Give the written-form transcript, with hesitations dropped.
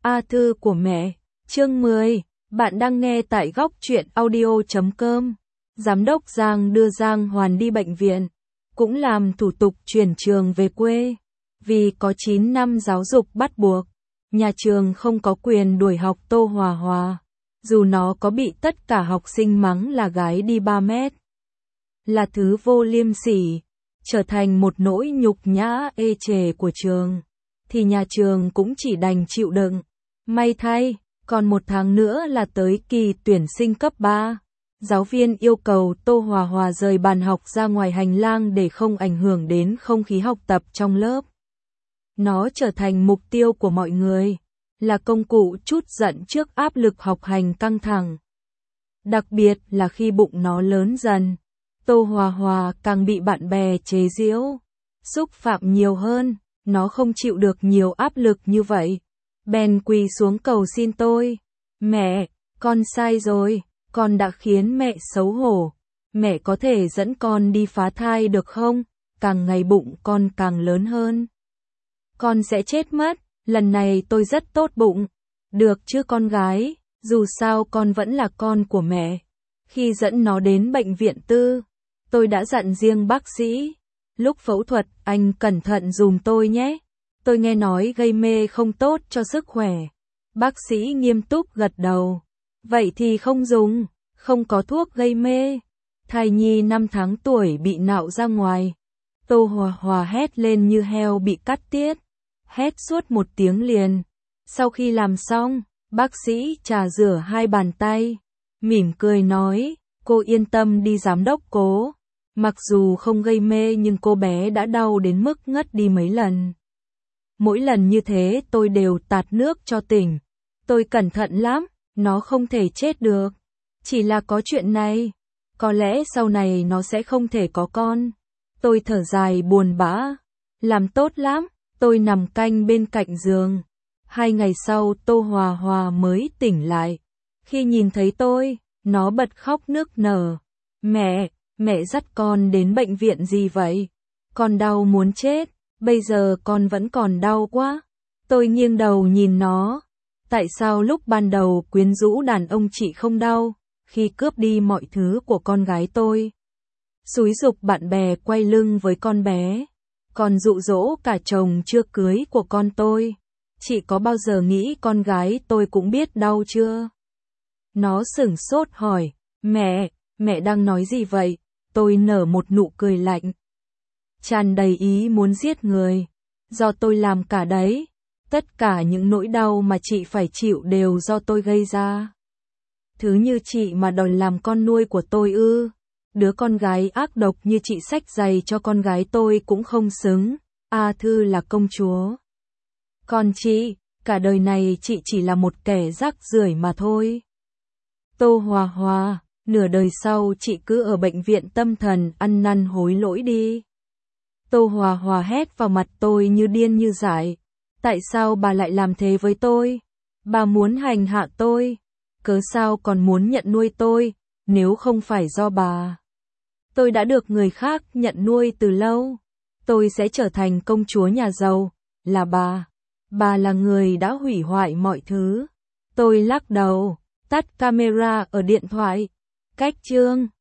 A thư của mẹ, chương 10, bạn đang nghe tại góc truyện audio.com. Giám đốc Giang đưa Giang Hoàn đi bệnh viện, cũng làm thủ tục chuyển trường về quê. Vì có 9 năm giáo dục bắt buộc, nhà trường không có quyền đuổi học Tô Hòa Hòa, dù nó có bị tất cả học sinh mắng là gái đi 3 mét. Là thứ vô liêm sỉ, trở thành một nỗi nhục nhã ê chề của trường, thì nhà trường cũng chỉ đành chịu đựng. May thay, còn 1 tháng nữa là tới kỳ tuyển sinh cấp 3. Giáo viên yêu cầu Tô Hòa Hòa rời bàn học ra ngoài hành lang để không ảnh hưởng đến không khí học tập trong lớp. Nó trở thành mục tiêu của mọi người, là công cụ trút giận trước áp lực học hành căng thẳng. Đặc biệt là khi bụng nó lớn dần, Tô Hòa Hòa càng bị bạn bè chế giễu, xúc phạm nhiều hơn. Nó không chịu được nhiều áp lực như vậy, bèn quỳ xuống cầu xin tôi. Mẹ, con sai rồi, con đã khiến mẹ xấu hổ. Mẹ có thể dẫn con đi phá thai được không? Càng ngày bụng con càng lớn hơn. Con sẽ chết mất, lần này tôi rất tốt bụng. Được chứ con gái, dù sao con vẫn là con của mẹ. Khi dẫn nó đến bệnh viện tư, tôi đã dặn riêng bác sĩ. Lúc phẫu thuật, anh cẩn thận dùm tôi nhé. Tôi nghe nói gây mê không tốt cho sức khỏe. Bác sĩ nghiêm túc gật đầu. Vậy thì không dùng, không có thuốc gây mê. Thai nhi 5 tháng tuổi bị nạo ra ngoài. Tô Hòa Hòa hét lên như heo bị cắt tiết. Hét suốt 1 tiếng liền. Sau khi làm xong, bác sĩ chà rửa 2 bàn tay. Mỉm cười nói, cô yên tâm đi giám đốc cố. Mặc dù không gây mê nhưng cô bé đã đau đến mức ngất đi mấy lần. Mỗi lần như thế tôi đều tạt nước cho tỉnh. Tôi cẩn thận lắm, nó không thể chết được. Chỉ là có chuyện này, có lẽ sau này nó sẽ không thể có con. Tôi thở dài buồn bã. Làm tốt lắm, tôi nằm canh bên cạnh giường. 2 ngày sau Tô Hòa Hòa mới tỉnh lại. Khi nhìn thấy tôi, nó bật khóc nức nở. Mẹ dắt con đến bệnh viện gì vậy? Con đau muốn chết, bây giờ con vẫn còn đau quá. Tôi nghiêng đầu nhìn nó. Tại sao lúc ban đầu quyến rũ đàn ông chị không đau, khi cướp đi mọi thứ của con gái tôi? Xúi giục bạn bè quay lưng với con bé, còn dụ dỗ cả chồng chưa cưới của con tôi. Chị có bao giờ nghĩ con gái tôi cũng biết đau chưa? Nó sửng sốt hỏi, mẹ đang nói gì vậy? Tôi nở một nụ cười lạnh, tràn đầy ý muốn giết người. Do tôi làm cả đấy. Tất cả những nỗi đau mà chị phải chịu đều do tôi gây ra. Thứ như chị mà đòi làm con nuôi của tôi ư? Đứa con gái ác độc như chị xách giày cho con gái tôi cũng không xứng. A Thư là công chúa. Còn chị, cả đời này chị chỉ là một kẻ rác rưởi mà thôi. Tô Hòa Hòa, nửa đời sau chị cứ ở bệnh viện tâm thần ăn năn hối lỗi đi. Tô Hòa Hòa hét vào mặt tôi như điên như dại. Tại sao bà lại làm thế với tôi? Bà muốn hành hạ tôi. Cớ sao còn muốn nhận nuôi tôi, nếu không phải do bà? Tôi đã được người khác nhận nuôi từ lâu. Tôi sẽ trở thành công chúa nhà giàu, là bà. Bà là người đã hủy hoại mọi thứ. Tôi lắc đầu, tắt camera ở điện thoại. Cách chương